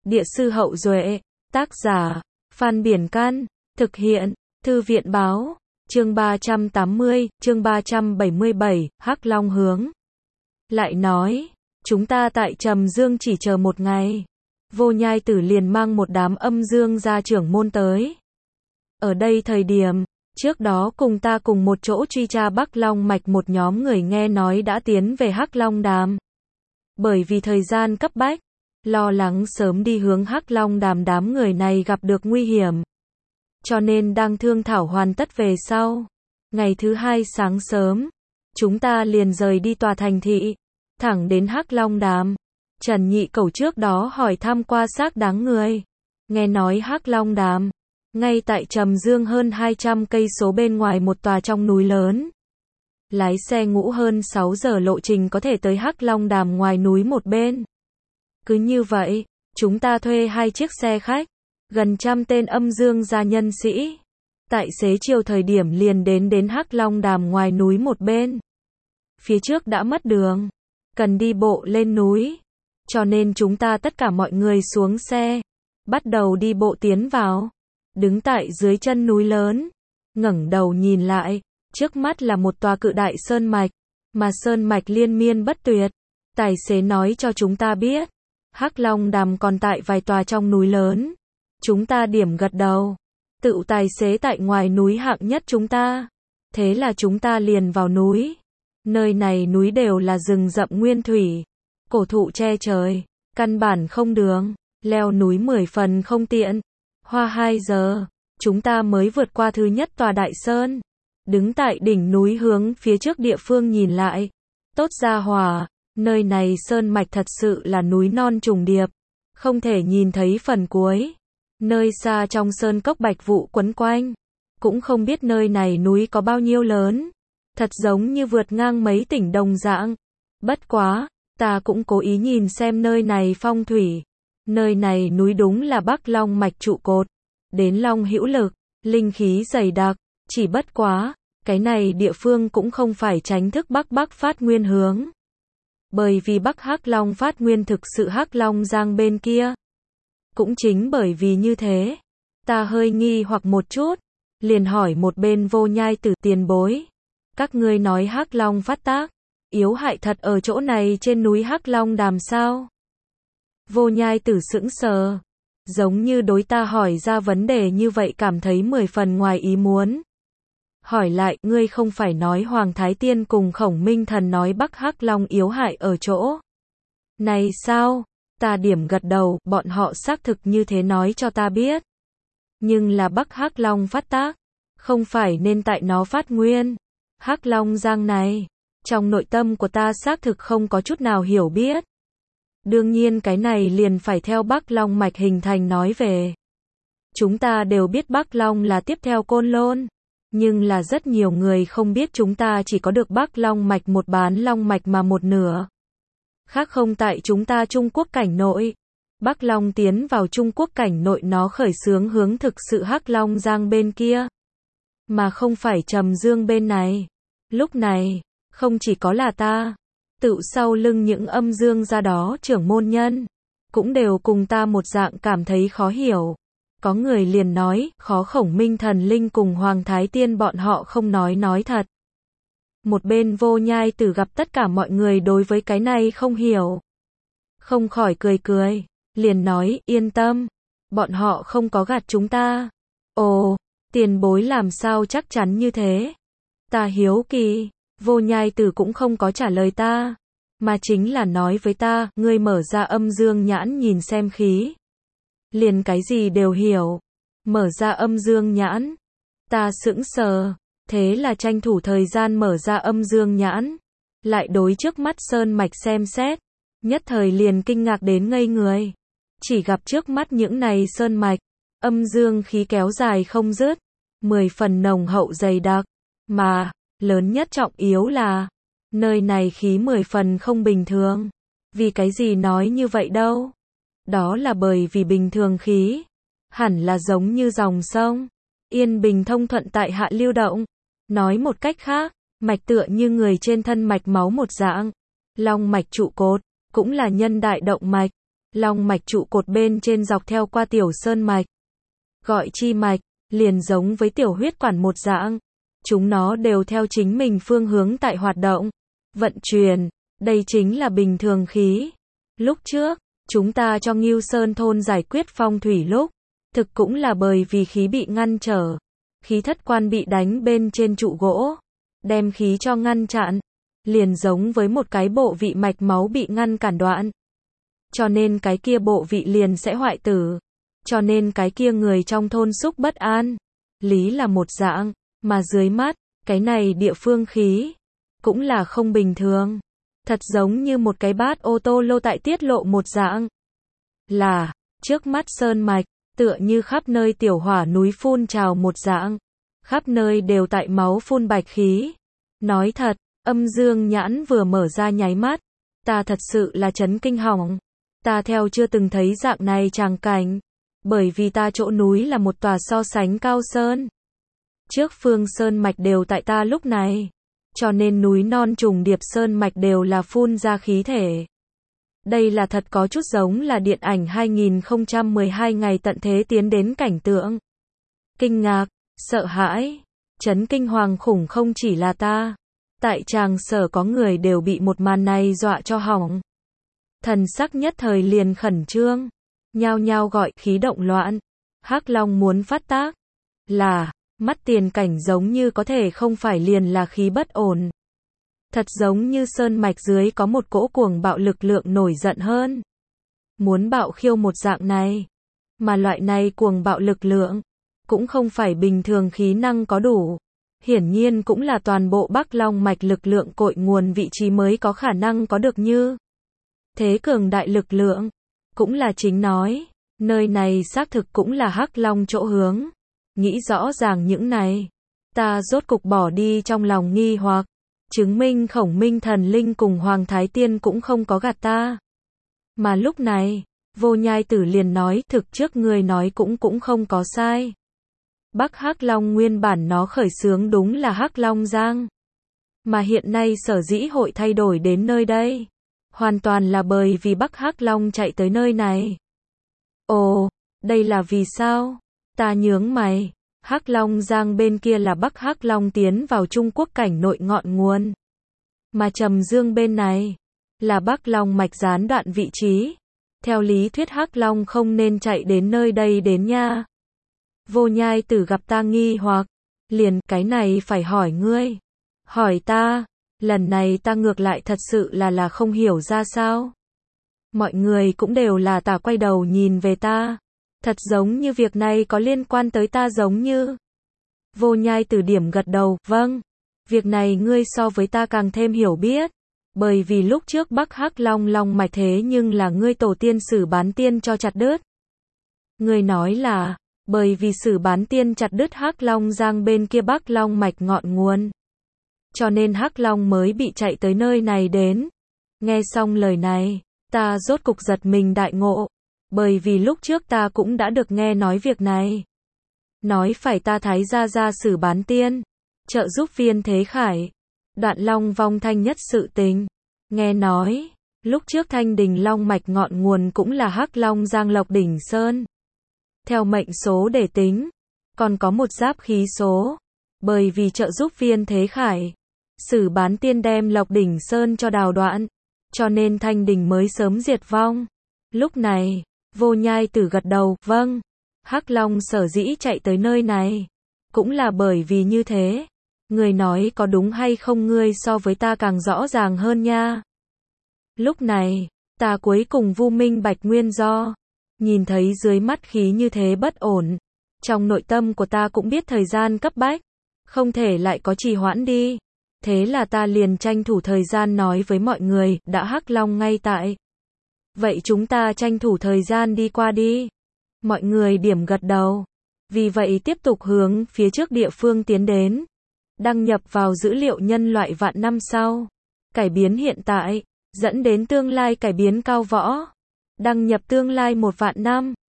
Địa sư Hậu Duệ, tác giả, Phan Biển Can, thực hiện, Thư viện Báo, chương 380, chương 377, Hắc Long hướng. Lại nói, chúng ta tại Trầm Dương chỉ chờ một ngày. Vô Nhai Tử liền mang một đám âm dương gia trưởng môn tới. Ở đây thời điểm, trước đó cùng ta cùng một chỗ truy tra Bắc Long mạch một nhóm người nghe nói đã tiến về Hắc Long Đàm. Bởi vì thời gian cấp bách, lo lắng sớm đi hướng Hắc Long Đàm đám người này gặp được nguy hiểm. Cho nên đang thương thảo hoàn tất về sau. Ngày thứ hai sáng sớm, chúng ta liền rời đi tòa thành thị, thẳng đến Hắc Long Đàm. Trần Nhị Cẩu trước đó hỏi thăm qua xác đáng người. Nghe nói Hắc Long Đàm, ngay tại Trầm Dương hơn 200 cây số bên ngoài một tòa trong núi lớn. Lái xe ngũ hơn 6 giờ lộ trình có thể tới Hắc Long Đàm ngoài núi một bên. Cứ như vậy, chúng ta thuê 2 chiếc xe khách, gần 100 tên âm dương gia nhân sĩ. Tại xế chiều thời điểm liền đến Hắc Long Đàm ngoài núi một bên. Phía trước đã mất đường, cần đi bộ lên núi. Cho nên chúng ta tất cả mọi người xuống xe, bắt đầu đi bộ tiến vào. Đứng tại dưới chân núi lớn, ngẩng đầu nhìn lại, trước mắt là một tòa cự đại sơn mạch, mà sơn mạch liên miên bất tuyệt. Tài xế nói cho chúng ta biết, Hắc Long Đàm còn tại vài tòa trong núi lớn. Chúng ta điểm gật đầu. Tự tài xế tại ngoài núi hạng nhất chúng ta. Thế là chúng ta liền vào núi. Nơi này núi đều là rừng rậm nguyên thủy, cổ thụ che trời, căn bản không đường, leo núi 10 phần không tiện. Hoa 2 giờ, chúng ta mới vượt qua thứ nhất tòa đại sơn. Đứng tại đỉnh núi hướng phía trước địa phương nhìn lại. Tốt ra hòa, nơi này sơn mạch thật sự là núi non trùng điệp, không thể nhìn thấy phần cuối. Nơi xa trong sơn cốc bạch vụ quấn quanh, cũng không biết nơi này núi có bao nhiêu lớn. Thật giống như vượt ngang mấy tỉnh đồng dạng. Bất quá, ta cũng cố ý nhìn xem nơi này phong thủy. Nơi này núi đúng là Bắc Long mạch trụ cột. Đến Long hữu lực, linh khí dày đặc. Chỉ bất quá, cái này địa phương cũng không phải tránh thức Bắc phát nguyên hướng. Bởi vì Bắc Hắc Long phát nguyên thực sự Hắc Long Giang bên kia. Cũng chính bởi vì như thế, ta hơi nghi hoặc một chút, liền hỏi một bên Vô Nhai Tử tiền bối. Các ngươi nói Hắc Long phát tác, yếu hại thật ở chỗ này trên núi Hắc Long Đàm sao? Vô Nhai Tử sững sờ, giống như đối ta hỏi ra vấn đề như vậy cảm thấy 10 phần ngoài ý muốn. Hỏi lại, ngươi không phải nói Hoàng Thái Tiên cùng Khổng Minh Thần nói Bắc Hắc Long yếu hại ở chỗ này sao? Ta điểm gật đầu, bọn họ xác thực như thế nói cho ta biết. Nhưng là Bắc Hắc Long phát tác, không phải nên tại nó phát nguyên. Hắc Long Giang này, trong nội tâm của ta xác thực không có chút nào hiểu biết. Đương nhiên cái này liền phải theo Bắc Long mạch hình thành nói về. Chúng ta đều biết Bắc Long là tiếp theo Côn Lôn, nhưng là rất nhiều người không biết chúng ta chỉ có được Bắc Long mạch một bán Long mạch mà một nửa. Khác không tại chúng ta Trung Quốc cảnh nội. Bắc Long tiến vào Trung Quốc cảnh nội nó khởi xướng hướng thực sự Hắc Long Giang bên kia, mà không phải Trầm Dương bên này. Lúc này, không chỉ có là ta, tự sau lưng những âm dương gia đó trưởng môn nhân, cũng đều cùng ta một dạng cảm thấy khó hiểu. Có người liền nói, khó Khổng Minh Thần Linh cùng Hoàng Thái Tiên bọn họ không nói thật. Một bên Vô Nhai Tử gặp tất cả mọi người đối với cái này không hiểu, không khỏi cười, liền nói, yên tâm, bọn họ không có gạt chúng ta. Ồ, tiền bối làm sao chắc chắn như thế? Ta hiếu kỳ. Vô Nhai Tử cũng không có trả lời ta, mà chính là nói với ta, ngươi mở ra âm dương nhãn nhìn xem khí. Liền cái gì đều hiểu. Mở ra âm dương nhãn. Ta sững sờ, thế là tranh thủ thời gian mở ra âm dương nhãn, lại đối trước mắt sơn mạch xem xét, nhất thời liền kinh ngạc đến ngây người. Chỉ gặp trước mắt những này sơn mạch, âm dương khí kéo dài không dứt, 10 phần nồng hậu dày đặc, mà lớn nhất trọng yếu là nơi này khí 10 phần không bình thường. Vì cái gì nói như vậy đâu? Đó là bởi vì bình thường khí hẳn là giống như dòng sông, yên bình thông thuận tại hạ lưu động. Nói một cách khác, mạch tựa như người trên thân mạch máu một dạng. Long mạch trụ cột cũng là nhân đại động mạch, long mạch trụ cột bên trên dọc theo qua tiểu sơn mạch. Gọi chi mạch, liền giống với tiểu huyết quản một dạng. Chúng nó đều theo chính mình phương hướng tại hoạt động, vận chuyển. Đây chính là bình thường khí. Lúc trước, chúng ta cho Ngưu Sơn thôn giải quyết phong thủy lúc, thực cũng là bởi vì khí bị ngăn trở. Khí thất quan bị đánh bên trên trụ gỗ, đem khí cho ngăn chặn, liền giống với một cái bộ vị mạch máu bị ngăn cản đoạn. Cho nên cái kia bộ vị liền sẽ hoại tử. Cho nên cái kia người trong thôn xúc bất an. Lý là một dạng, mà dưới mắt, cái này địa phương khí, cũng là không bình thường. Thật giống như một cái bát ô tô lô tại tiết lộ một dạng. Là, trước mắt sơn mạch, tựa như khắp nơi tiểu hỏa núi phun trào một dạng. Khắp nơi đều tại máu phun bạch khí. Nói thật, âm dương nhãn vừa mở ra nháy mắt. Ta thật sự là chấn kinh hỏng. Ta theo chưa từng thấy dạng này tràng cảnh. Bởi vì ta chỗ núi là một tòa so sánh cao sơn. Trước phương sơn mạch đều tại ta lúc này. Cho nên núi non trùng điệp sơn mạch đều là phun ra khí thể. Đây là thật có chút giống là điện ảnh 2012 ngày tận thế tiến đến cảnh tượng. Kinh ngạc, sợ hãi, chấn kinh hoàng khủng không chỉ là ta. Tại tràng sở có người đều bị một màn này dọa cho hỏng. Thần sắc nhất thời liền khẩn trương, nhao nhao gọi khí động loạn. Hắc Long muốn phát tác. Là, mắt tiền cảnh giống như có thể không phải liền là khí bất ổn. Thật giống như sơn mạch dưới có một cỗ cuồng bạo lực lượng nổi giận hơn. Muốn bạo khiêu một dạng này. Mà loại này cuồng bạo lực lượng, cũng không phải bình thường khí năng có đủ. Hiển nhiên cũng là toàn bộ Bắc Long mạch lực lượng cội nguồn vị trí mới có khả năng có được như. Thế cường đại lực lượng, cũng là chính nói, nơi này xác thực cũng là Hắc Long chỗ hướng. Nghĩ rõ ràng những này, ta rốt cục bỏ đi trong lòng nghi hoặc, chứng minh Khổng Minh thần linh cùng Hoàng Thái Tiên cũng không có gạt ta. Mà lúc này, Vô Nhai Tử liền nói, thực trước người nói cũng không có sai. Bắc Hắc Long nguyên bản nó khởi xướng đúng là Hắc Long Giang. Mà hiện nay sở dĩ hội thay đổi đến nơi đây, hoàn toàn là bởi vì Bắc Hắc Long chạy tới nơi này. Ồ, đây là vì sao? Ta nhướng mày. Hắc Long Giang bên kia là Bắc Hắc Long tiến vào Trung Quốc cảnh nội ngọn nguồn. Mà Trầm Dương bên này, là Bắc Long mạch gián đoạn vị trí. Theo lý thuyết Hắc Long không nên chạy đến nơi đây đến nha. Vô Nhai Tử gặp ta nghi hoặc, liền, cái này phải hỏi ngươi. Hỏi ta, lần này ta ngược lại thật sự là không hiểu ra sao. Mọi người cũng đều là tả quay đầu nhìn về ta. Thật giống như việc này có liên quan tới ta giống như. Vô Nhai Tử điểm gật đầu, vâng. Việc này ngươi so với ta càng thêm hiểu biết. Bởi vì lúc trước Bắc Hắc Long long mạch thế nhưng là ngươi tổ tiên Sử Bán Tiên cho chặt đứt. Ngươi nói là, bởi vì Sử Bán Tiên chặt đứt Hắc Long Giang bên kia Bắc Long mạch ngọn nguồn. Cho nên Hắc Long mới bị chạy tới nơi này đến. Nghe xong lời này, ta rốt cục giật mình đại ngộ. Bởi vì lúc trước ta cũng đã được nghe nói việc này. Nói phải ta Thái gia Sử Bán Tiên, trợ giúp Viên Thế Khải, đoạn long vong thanh nhất sự tình. Nghe nói, lúc trước Thanh Đình long mạch ngọn nguồn cũng là Hắc Long Giang Lộc Đỉnh Sơn. Theo mệnh số để tính, còn có một giáp khí số. Bởi vì trợ giúp Viên Thế Khải, Sử Bán Tiên đem Lộc Đỉnh Sơn cho đào đoạn, cho nên Thanh Đình mới sớm diệt vong. Lúc này, Vô Nhai Tử gật đầu, vâng. Hắc Long sở dĩ chạy tới nơi này, cũng là bởi vì như thế. Người nói có đúng hay không ngươi so với ta càng rõ ràng hơn nha. Lúc này, ta cuối cùng vu minh bạch nguyên do. Nhìn thấy dưới mắt khí như thế bất ổn. Trong nội tâm của ta cũng biết thời gian cấp bách. Không thể lại có trì hoãn đi. Thế là ta liền tranh thủ thời gian nói với mọi người, đã Hắc Long ngay tại. Vậy chúng ta tranh thủ thời gian đi qua đi. Mọi người điểm gật đầu. Vì vậy tiếp tục hướng phía trước địa phương tiến đến. Đăng nhập vào dữ liệu nhân loại vạn năm sau. Cải biến hiện tại, dẫn đến tương lai cải biến cao võ. Đăng nhập tương lai 1 vạn năm.